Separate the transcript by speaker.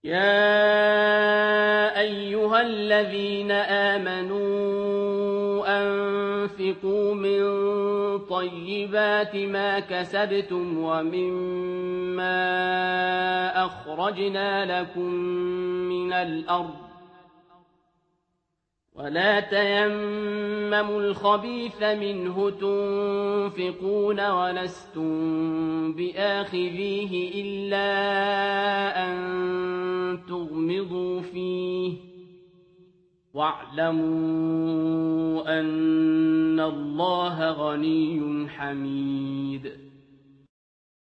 Speaker 1: يَا أَيُّهَا الَّذِينَ آمَنُوا أَنفِقُوا مِن طَيِّبَاتِ مَا كَسَبْتُمْ وَمِمَّا أَخْرَجْنَا لَكُم مِّنَ الْأَرْضِ وَلَا تَيَمَّمُوا الْخَبِيثَ مِنْهُ تُنفِقُونَ وَلَسْتُم بِآخِذِيهِ إِلَّا أَن تُغْمِضُوا فِيهِ ۚ وَاعْلَمُوا أَنَّ اللَّهَ غَنِيٌّ حَمِيدٌ